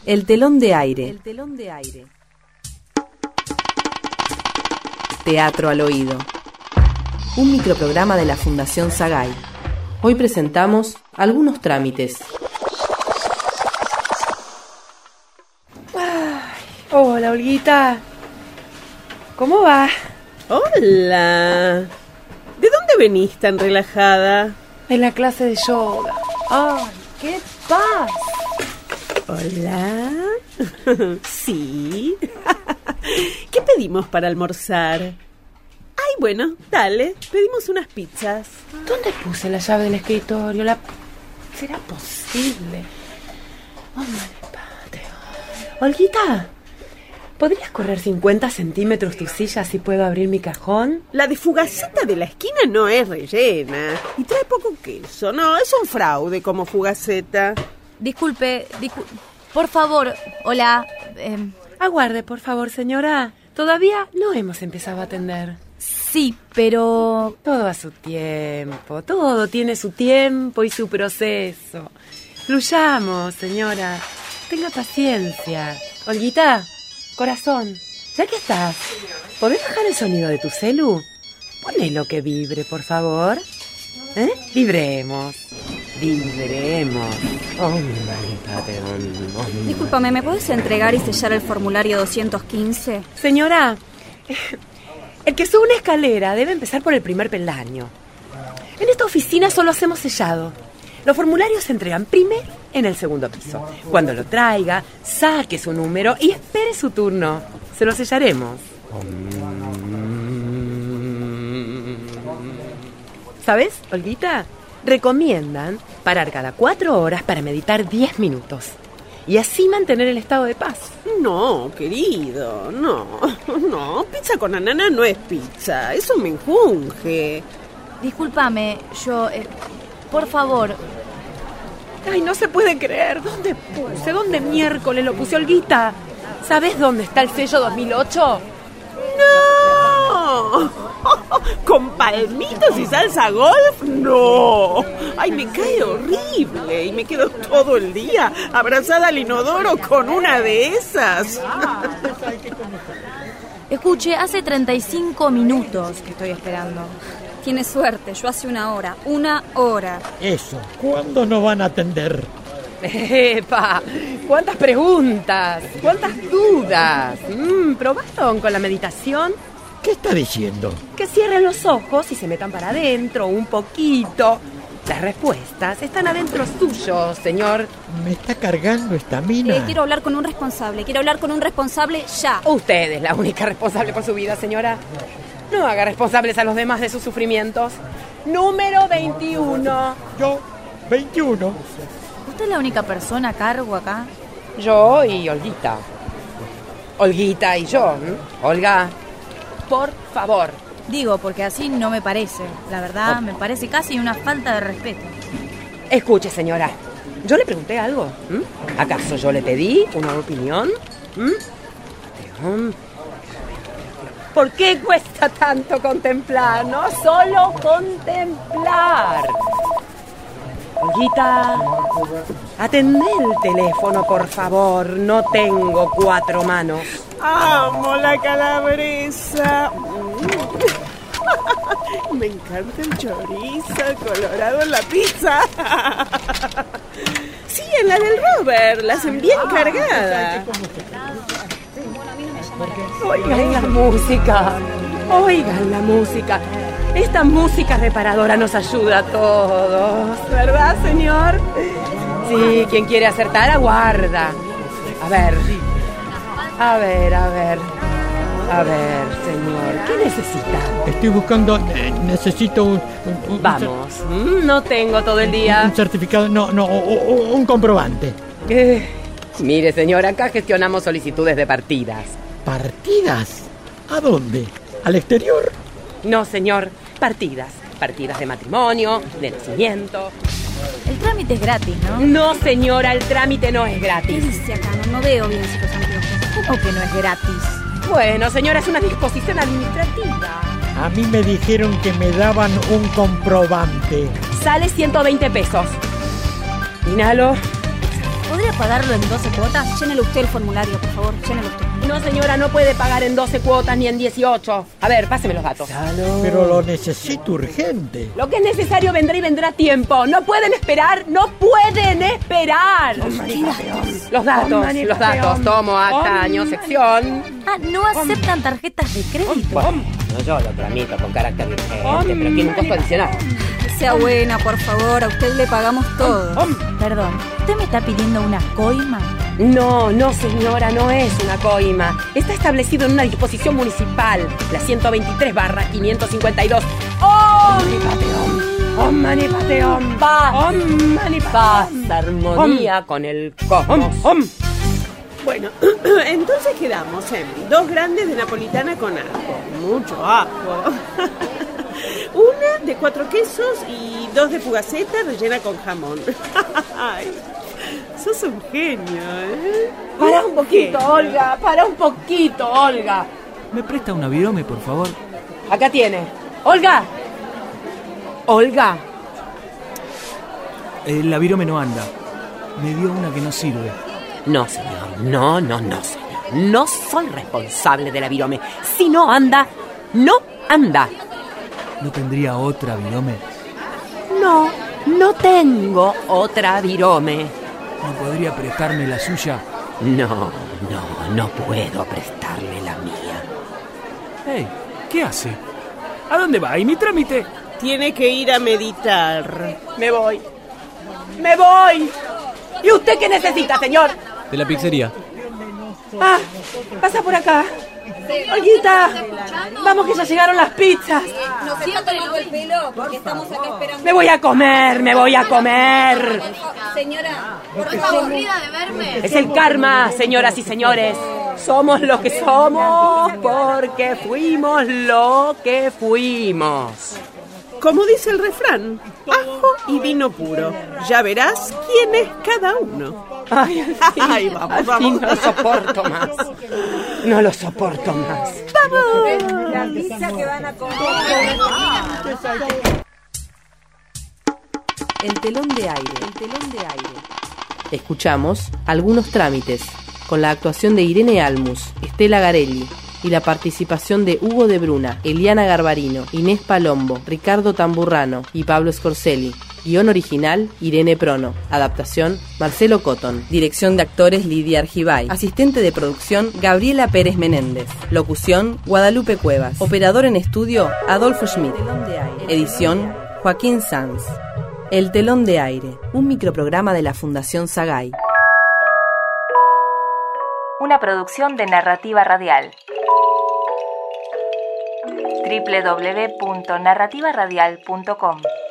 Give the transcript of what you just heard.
El telón de aire. Teatro al oído. Un microprograma de la Fundación Sagay. Hoy presentamos algunos trámites. Hola, Olguita. ¿Cómo va? Hola. ¿De dónde venís tan relajada? En la clase de yoga. ¡Ay, qué paz! Hola. Sí. ¿Qué pedimos para almorzar? Ay, bueno, dale. Pedimos unas pizzas. ¿Dónde puse la llave del escritorio? ¿Será posible? Oh, madre patria. Olguita, ¿podrías correr 50 centímetros tu silla si puedo abrir mi cajón? La de Fugaceta de la esquina no es rellena. Y trae poco queso. No, es un fraude como Fugaceta. Disculpe, por favor, hola. Aguarde, por favor, señora. Todavía no hemos empezado a atender. Sí, pero... Todo a su tiempo. Todo tiene su tiempo y su proceso. Fluyamos, señora. Tenga paciencia. Olguita, corazón, ya que estás, ¿podés bajar el sonido de tu celu? Ponelo que vibre, por favor. Vibremos. Discúlpame, ¿me puedes entregar y sellar el formulario 215? Señora, el que sube una escalera debe empezar por el primer peldaño. En esta oficina solo hacemos sellado. Los formularios se entregan primero en el segundo piso. Cuando lo traiga, saque su número y espere su turno. Se lo sellaremos. ¿Sabes, Olguita? Recomiendan parar cada 4 horas para meditar 10 minutos. Y así mantener el estado de paz. No, querido, no. Pizza con anana no es pizza. Es un menjunje. Discúlpame, yo... por favor. Ay, no se puede creer. ¿Dónde puse? ¿Dónde miércoles lo puse, Olguita? ¿Sabes dónde está el sello 2008? ¡No! ¿Con palmitos y salsa golf? ¡No! ¡Ay, me cae horrible! Y me quedo todo el día abrazada al inodoro con una de esas. Escuche, hace 35 minutos que estoy esperando. Tiene suerte, yo hace 1 hora. 1 hora. Eso, ¿cuándo nos van a atender? ¡Epa! ¿Cuántas preguntas? ¿Cuántas dudas? ¿Probaron con la meditación? ¿Qué está diciendo? Que cierren los ojos y se metan para adentro un poquito. Las respuestas están adentro suyo, señor. Me está cargando esta mina. Quiero hablar con un responsable. Ya. Usted es la única responsable por su vida, señora. No haga responsables a los demás de sus sufrimientos. Número 21. Yo, 21. ¿Usted es la única persona a cargo acá? Yo y Olguita. Olguita y yo. Olga, por favor. Digo, porque así no me parece. La verdad, me parece casi una falta de respeto. Escuche, señora. ¿Yo le pregunté algo? ¿Acaso yo le pedí una opinión? ¿Por qué cuesta tanto contemplar? No solo contemplar. Olguita, atendé el teléfono, por favor. No tengo 4 manos. ¡Amo la calabresa! Me encanta el chorizo colorado en la pizza. Sí, en la del Robert. La hacen bien cargada. Oigan la música. Oigan la música. Esta música reparadora nos ayuda a todos. ¿Verdad, señor? Sí, quien quiere acertar, aguarda. A ver, señor, ¿qué necesita? Estoy buscando, necesito un Vamos, no tengo todo el día. un certificado, un comprobante. Mire, señor, acá gestionamos solicitudes de partidas. ¿Partidas? ¿A dónde? ¿Al exterior? No, señor, partidas. Partidas de matrimonio, de nacimiento. El trámite es gratis, ¿no? No, señora, el trámite no es ¿Qué gratis. dice acá? No veo bien si los anteojos. ¿Cómo que no es gratis? Bueno, señora, es una disposición administrativa. A mí me dijeron que me daban un comprobante. Sale 120 pesos. Inhalo. ¿Podría pagarlo en 12 cuotas? Llénelo usted el formulario, por favor, llénelo usted. No, señora, no puede pagar en 12 cuotas ni en 18. A ver, páseme los datos. Pero lo necesito urgente. Lo que es necesario vendrá y vendrá a tiempo. No pueden esperar, no pueden esperar. Los datos. Tomo, acta, año, sección. Ah, no aceptan tarjetas de crédito. No, yo lo tramito con carácter urgente, pero tiene un costo adicional. Sea buena, por favor, a usted le pagamos todo. Perdón, ¿usted me está pidiendo una coima? No, señora, no es una coima. Está establecido en una disposición municipal, la 123/552. ¡Om mani padme hum! Paz, armonía con el cosmos. Bueno, entonces quedamos en 2 grandes de napolitana con ajo. Mucho ajo. Una de 4 quesos y 2 de fugaceta rellena con jamón. Ay, sos un genio, ¿eh? Para un poquito, Olga. ¿Me presta una virome, por favor? Acá tiene. Olga. La virome no anda. Me dio una que no sirve. No, señor. No, señor. No soy responsable de la virome. Si no anda, no anda. ¿No tendría otra virome? No tengo otra virome. ¿No podría prestarme la suya? No puedo prestarle la mía. Hey, ¿qué hace? ¿A dónde va? ¿Y mi trámite? Tiene que ir a meditar. Me voy. ¿Y usted qué necesita, señor? De la pizzería. Ah, pasa por acá. Olguita, vamos que ya llegaron las pizzas. Nos está tomando el pelo porque estamos acá esperando. Me voy a comer. Señora, ¿Estás aburrida de verme? Es el karma, señoras y señores. Somos lo que somos porque fuimos lo que fuimos. Como dice el refrán, ajo y vino puro. Ya verás quién es cada uno. Ay, vamos. No lo soporto más. ¡Vamos! El telón de aire. Escuchamos Algunos trámites, con la actuación de Irene Almus, Estela Garelli, y la participación de Hugo de Bruna, Eliana Garbarino, Inés Palombo, Ricardo Tamburrano y Pablo Scorselli. Guión original, Irene Prono. Adaptación, Marcelo Cotton. Dirección de actores, Lidia Argibay. Asistente de producción, Gabriela Pérez Menéndez. Locución, Guadalupe Cuevas. Operador en estudio, Adolfo Schmidt. Edición, Joaquín Sanz. El telón de aire, un microprograma de la Fundación Sagay. Una producción de Narrativa Radial. www.narrativaradial.com